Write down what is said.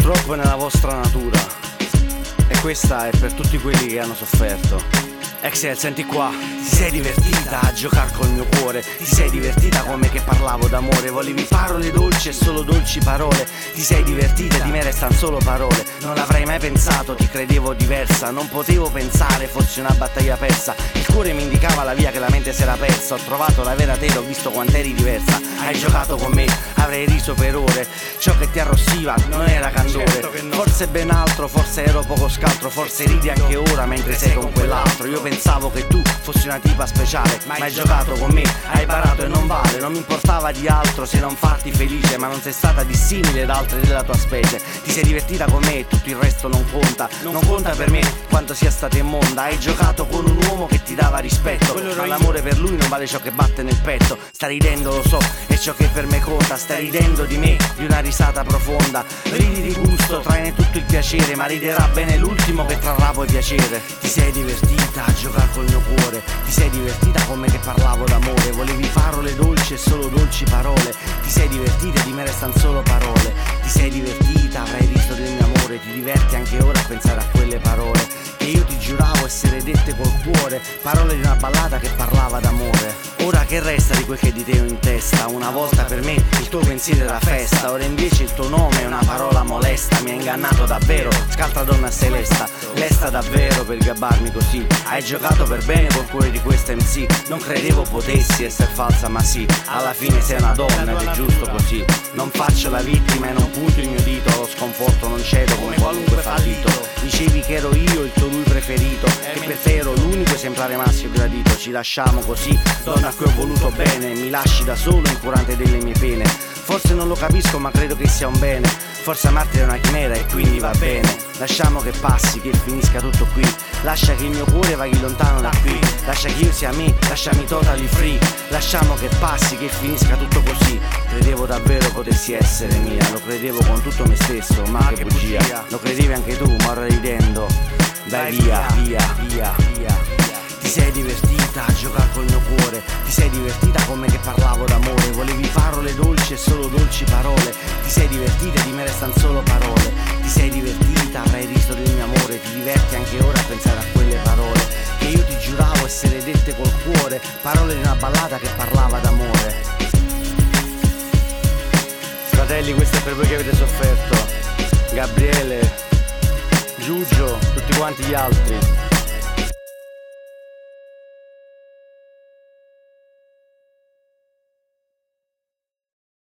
purtroppo è nella vostra natura. E questa è per tutti quelli che hanno sofferto. Excel, senti qua, ti sei divertita a giocare col mio cuore. Ti sei divertita come che parlavo d'amore. Volevi parole dolci e solo dolci parole. Ti sei divertita e di me restano solo parole. Non avrei mai pensato, ti credevo diversa. Non potevo pensare fossi una battaglia persa. Il cuore mi indicava la via che la mente si era persa. Ho trovato la vera te, ho visto quant'eri diversa. Hai giocato con me, avrei riso per ore. Ciò che ti arrossiva non era candore. Certo che no. Forse ben altro, forse ero poco scaltro. Forse ridi anche ora mentre sei con quell'altro. Io pensavo che tu fossi una tipa speciale, ma hai giocato con me, hai parato e non vale. Non mi importava di altro se non farti felice, ma non sei stata dissimile ad altre della tua specie. Ti sei divertita con me e tutto il resto non conta. Non conta per me quanto sia stata immonda. Hai giocato con un uomo che ti dava rispetto, ma l'amore per lui non vale ciò che batte nel petto. Stai ridendo, lo so, è ciò che per me conta. Stai ridendo di me, di una risata profonda. Ridi di gusto, traine tutto il piacere, ma riderà bene l'ultimo che trarrà poi piacere. Ti sei divertita a giocare col mio cuore. Ti sei divertita come che parlavo d'amore. Volevi parole dolci e solo dolci parole. Ti sei divertita e di me restano solo parole. Ti sei divertita, avrai riso del mio amore. Ti diverti anche ora a pensare a quelle parole che io ti giuravo essere dette col cuore. Parole di una ballata che parlava d'amore. Ora che resta di quel che di te ho in testa? Una volta per me il tuo pensiero era festa. Ora invece il tuo nome è una parola molesta. Mi hai ingannato davvero, scaltra donna sei lesta. Lesta davvero per gabbarmi così. Hai giocato per bene col cuore di questa MC. Non credevo potessi essere falsa, ma sì, alla fine sei una donna ed è giusto così. Non faccio la vittima e non punto il mio dito. Allo sconforto non cedo come qualunque fallito. Dicevi che ero io il tuo lui preferito, che per te ero l'unico esemplare maschio gradito. Ci lasciamo così, donna a cui ho voluto bene. Mi lasci da solo incurante delle mie pene. Forse non lo capisco ma credo che sia un bene. Forse amarti è una chimera e quindi va bene. Lasciamo che passi, che finisca tutto qui. Lascia che il mio cuore vaghi lontano da qui. Lascia che io sia me, lasciami totally free. Lasciamo che passi, che finisca tutto così. Credevo davvero potessi essere mia. Lo credevo con tutto me stesso, ma che bugia. Lo credevi anche tu, ma ora ridendo. Dai via, via, via, via. Ti sei divertita a giocare col mio cuore. Ti sei divertita come che parlavo d'amore. Volevi parole dolci e solo dolci parole. Ti sei divertita e di me restano solo parole. Ti sei divertita, avrai riso del mio amore. Ti diverti anche ora a pensare a quelle parole che io ti giuravo essere dette col cuore. Parole di una ballata che parlava d'amore. Fratelli, questo è per voi che avete sofferto. Gabriele, Giugio, tutti quanti gli altri.